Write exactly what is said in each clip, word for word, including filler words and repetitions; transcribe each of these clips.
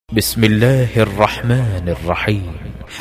بسم الله الرحمن الرحيم.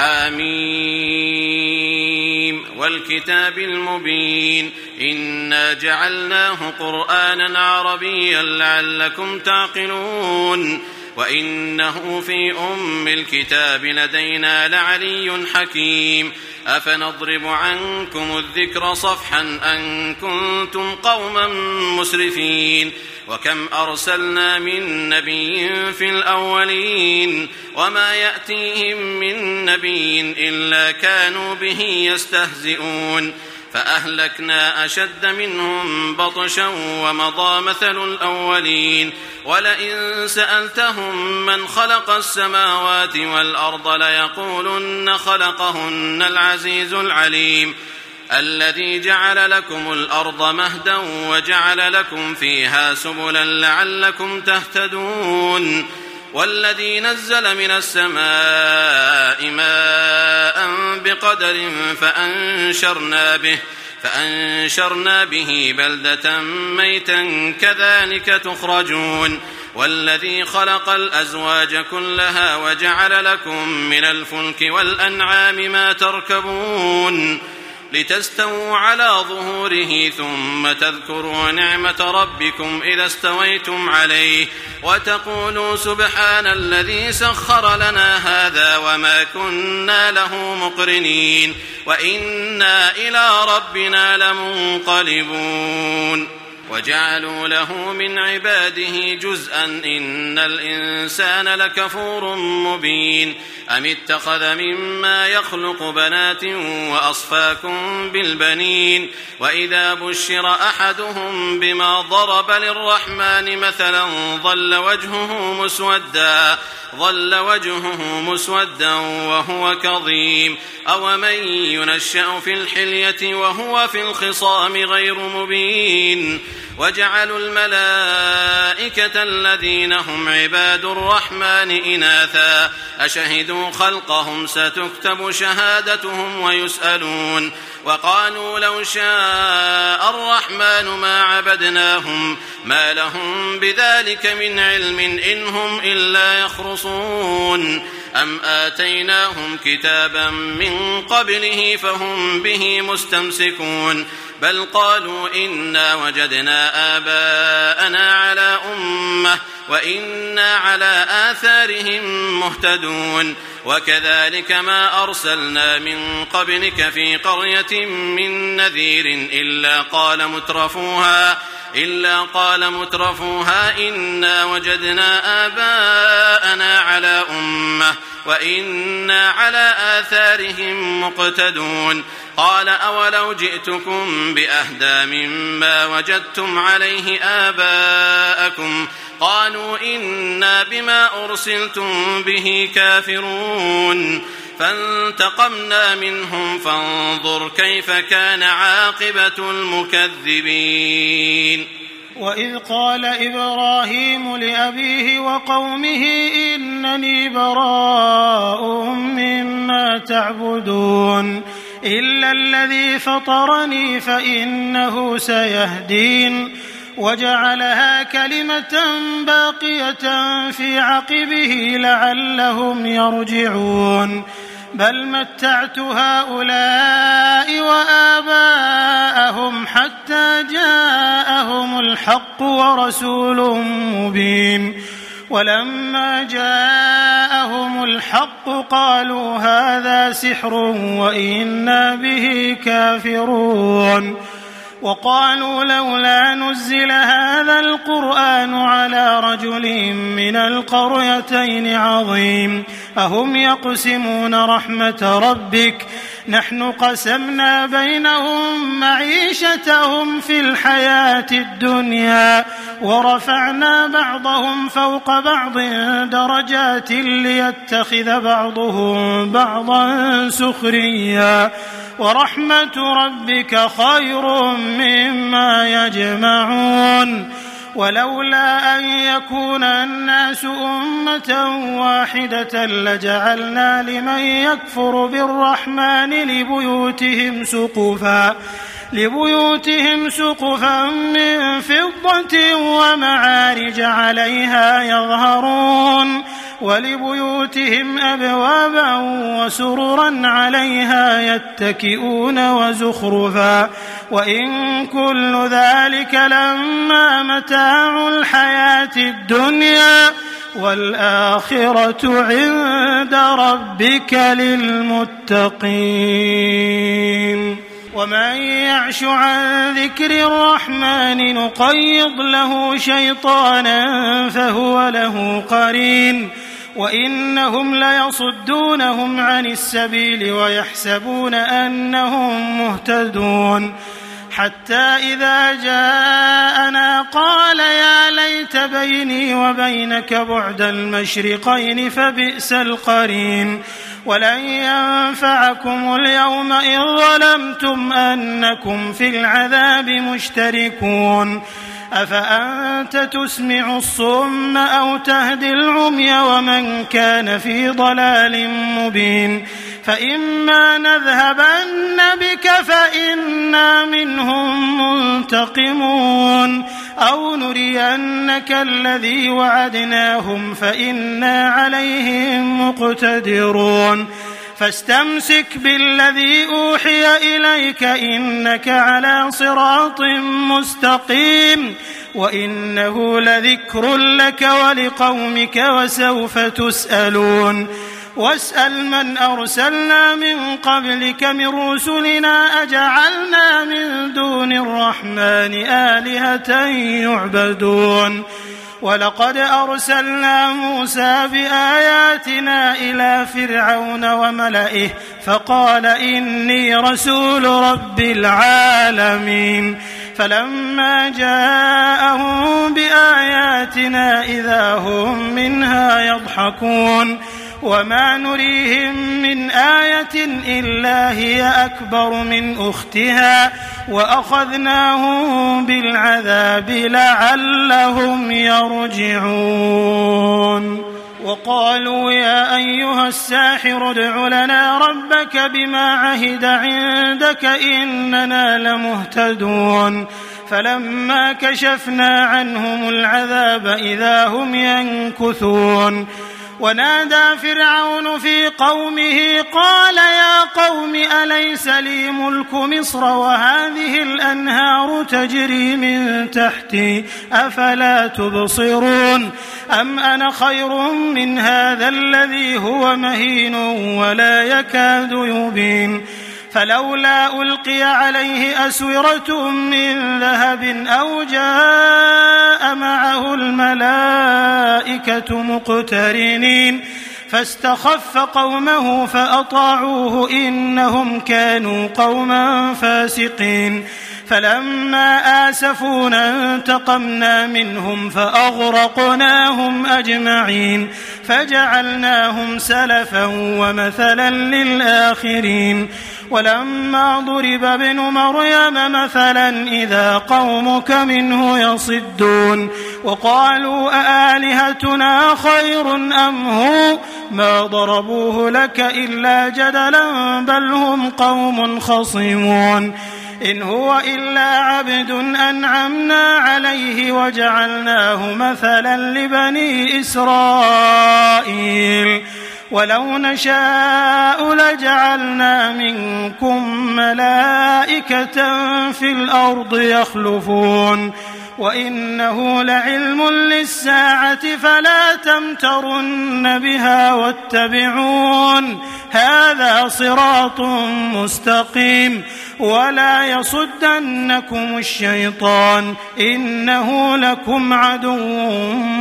حميم والكتاب المبين إنا جعلناه قرآنا عربيا لعلكم تعقلون وإنه في أم الكتاب لدينا لعلي حكيم أفنضرب عنكم الذكر صفحا أن كنتم قوما مسرفين وكم أرسلنا من نبي في الأولين وما يأتيهم من نبي إلا كانوا به يستهزئون فأهلكنا أشد منهم بطشا ومضى مثل الأولين ولئن سألتهم من خلق السماوات والأرض ليقولن خلقهن العزيز العليم الذي جعل لكم الأرض مهدا وجعل لكم فيها سبلا لعلكم تهتدون والذي نزل من السماء ماء بقدر فأنشرنا به فأنشرنا به بلدة ميتا كذلك تخرجون والذي خلق الأزواج كلها وجعل لكم من الفلك والأنعام ما تركبون لتستووا على ظهوره ثم تذكروا نعمة ربكم إذا استويتم عليه وتقولوا سبحان الذي سخر لنا هذا وما كنا له مقرنين وإنا إلى ربنا لمنقلبون وجعلوا له من عباده جزءا إن الإنسان لكفور مبين أم اتخذ مما يخلق بنات وأصفاكم بالبنين وإذا بشر أحدهم بما ضرب للرحمن مثلا ظل وجهه مسودا ظل وجهه مسودا وهو كظيم أومن ينشأ في الحلية وهو في الخصام غير مبين وجعلوا الملائكة الذين هم عباد الرحمن إناثا أشهدوا خلقهم ستكتب شهادتهم ويسألون وقالوا لو شاء الرحمن ما عبدناهم ما لهم بذلك من علم إن هم إلا يخرصون أم آتيناهم كتابا من قبله فهم به مستمسكون بل قالوا إنا وجدنا آباءنا على أمة وإنا على آثارهم مهتدون وكذلك ما أرسلنا من قبلك في قرية من نذير إلا قال مترفوها إلا قال مترفوها إنا وجدنا آباءنا على أمة وإنا على آثارهم مقتدون قال أولو جئتكم بأهدى مما وجدتم عليه آباءكم قالوا إنا بما أرسلتم به كافرون فانتقمنا منهم فانظر كيف كان عاقبة المكذبين. وإذ قال إبراهيم لأبيه وقومه إنني براء مما تعبدون إلا الذي فطرني فإنه سيهدين وجعلها كلمة باقية في عقبه لعلهم يرجعون بل متعت هؤلاء وآباءهم حتى جاءهم الحق ورسول مبين ولما جاءهم الحق قالوا هذا سحر وإنا به كافرون وقالوا لولا نزل هذا القرآن على رجل من القريتين عظيم أهم يقسمون رحمة ربك نحن قسمنا بينهم معيشتهم في الحياة الدنيا ورفعنا بعضهم فوق بعض درجات ليتخذ بعضهم بعضا سخريا ورحمة ربك خير مما يجمعون ولولا أن يكون الناس أمة واحدة لجعلنا لمن يكفر بالرحمن لبيوتهم سقفا لبيوتهم سقفا من فضة ومعارج عليها يظهرون ولبيوتهم أبوابا وسررا عليها يتكئون وزخرفا وإن كل ذلك لما متاع الحياة الدنيا والآخرة عند ربك للمتقين. ومن يعش عن ذكر الرحمن نقيض له شيطانا فهو له قرين وإنهم ليصدونهم عن السبيل ويحسبون أنهم مهتدون حتى إذا جاءنا قال يا ليت بيني وبينك بعد المشرقين فبئس القرين. ولن ينفعكم اليوم إذ ظلمتم أنكم في العذاب مشتركون أفأنت تسمع الصم أو تهدي العمي ومن كان في ضلال مبين. فإما نذهبن بك فإنا منهم منتقمون أو نرينك الذي وعدناهم فإنا عليهم مقتدرون. فاستمسك بالذي أوحي إليك إنك على صراط مستقيم وإنه لذكر لك ولقومك وسوف تسألون. واسأل من أرسلنا من قبلك من رسلنا أجعلنا من دون الرحمن آلهة يعبدون. ولقد أرسلنا موسى بآياتنا إلى فرعون وملئه فقال إني رسول رب العالمين. فلما جاءهم بآياتنا إذا هم منها يضحكون وما نريهم من آية إلا هي أكبر من أختها وأخذناهم بالعذاب لعلهم يرجعون. وقالوا يا أيها الساحر ادع لنا ربك بما عهد عندك إننا لمهتدون. فلما كشفنا عنهم العذاب إذا هم ينكثون. ونادى فرعون في قومه قال يا قوم أليس لي ملك مصر وهذه الأنهار تجري من تحتي أفلا تبصرون أم أنا خير من هذا الذي هو مهين ولا يكاد يبين. فلولا ألقي عليه أسورة من ذهب أو جاء معه الملائكة مقترنين فاستخف قومه فأطاعوه إنهم كانوا قوما فاسقين. فلما آسفونا انتقمنا منهم فأغرقناهم أجمعين فجعلناهم سلفا ومثلا للآخرين. ولما ضرب ابن مريم مثلا إذا قومك منه يصدون وقالوا أآلهتنا خير أم هو ما ضربوه لك إلا جدلا بل هم قوم خصمون. إن هو إلا عبد أنعمنا عليه وجعلناه مثلا لبني إسرائيل ولو نشاء لجعلنا منكم ملائكة في الأرض يخلفون وإنه لعلم للساعة فلا تمترن بها واتبعون هذا صراط مستقيم ولا يصدنكم الشيطان إنه لكم عدو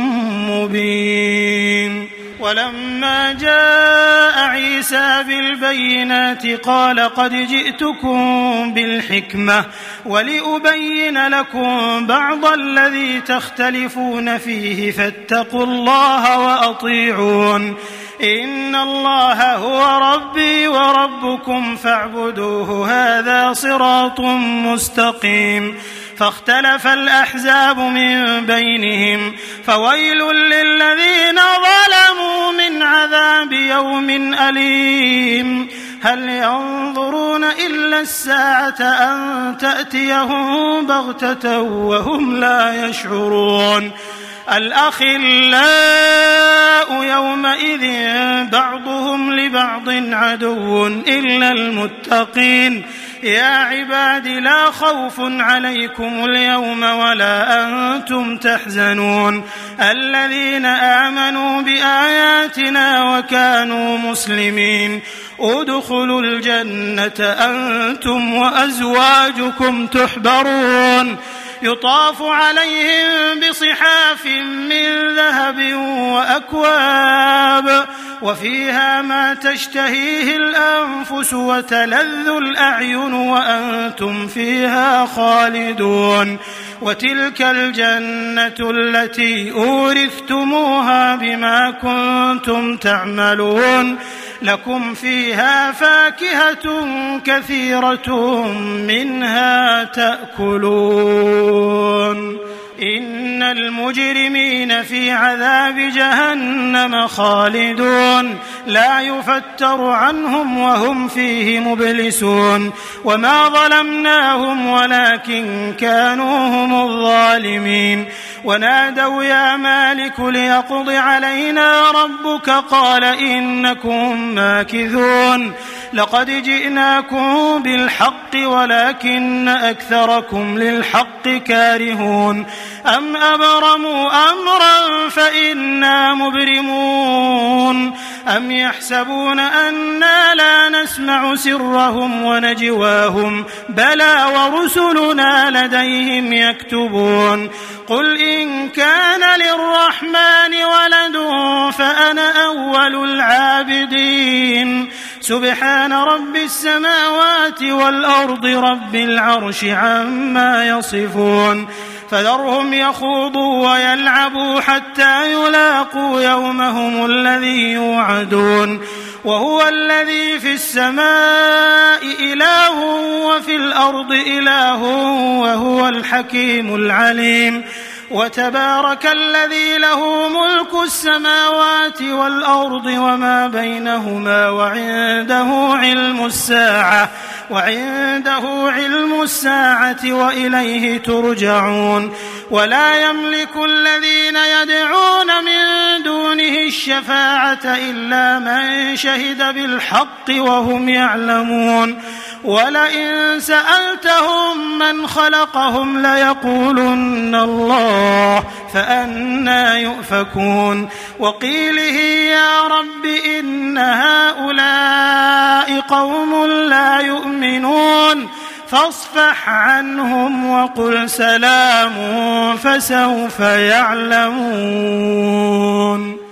مبين. ولما جاء عيسى بالبينات قال قد جئتكم بالحكمة ولأبين لكم بعض الذي تختلفون فيه فاتقوا الله وأطيعون إن الله هو ربي وربكم فاعبدوه هذا صراط مستقيم. فاختلف الأحزاب من بينهم فويل للذين ظلموا من عذاب يوم أليم. هل ينظرون إلا الساعة أن تأتيهم بغتة وهم لا يشعرون الأخلاء يومئذ بعضهم لبعض عدو إلا المتقين يا عباد لا خوف عليكم اليوم ولا أنتم تحزنون الذين آمنوا بآياتنا وكانوا مسلمين ادخلوا الجنة أنتم وأزواجكم تحبرون يطاف عليهم بصحاف من ذهب وأكواب وفيها ما تشتهيه الأنفس وتلذ الأعين وأنتم فيها خالدون وتلك الجنة التي أورثتموها بما كنتم تعملون لكم فيها فاكهة كثيرة منها تأكلون إن المجرمين في عذاب جهنم خالدون لا يفتر عنهم وهم فيه مبلسون وما ظلمناهم ولكن كانوا هم الظالمين ونادوا يا مالك ليقض علينا ربك قال إنكم ماكثون لقد جئناكم بالحق ولكن أكثركم للحق كارهون أم أبرموا أمرا فإنا مبرمون أم يحسبون أنا لا نسمع سرهم ونجواهم بلى ورسلنا لديهم يكتبون قل إن كان للرحمن ولد فأنا أول العابدين سبحان رب السماوات والأرض رب العرش عما يصفون فذرهم يخوضوا ويلعبوا حتى يلاقوا يومهم الذي يوعدون وهو الذي في السماء إله وفي الأرض إله وهو الحكيم العليم وتبارك الذي له ملك السماوات والأرض وما بينهما وعنده علم الساعة وعنده علم الساعة وإليه ترجعون ولا يملك الذين يدعون من دونه الشفاعة إلا من شهد بالحق وهم يعلمون ولئن سألتهم من خلقهم ليقولن الله فأنى يؤفكون وقيله يا رب إن هؤلاء قوم لا يؤمنون فاصفح عنهم وقل سلام فسوف يعلمون.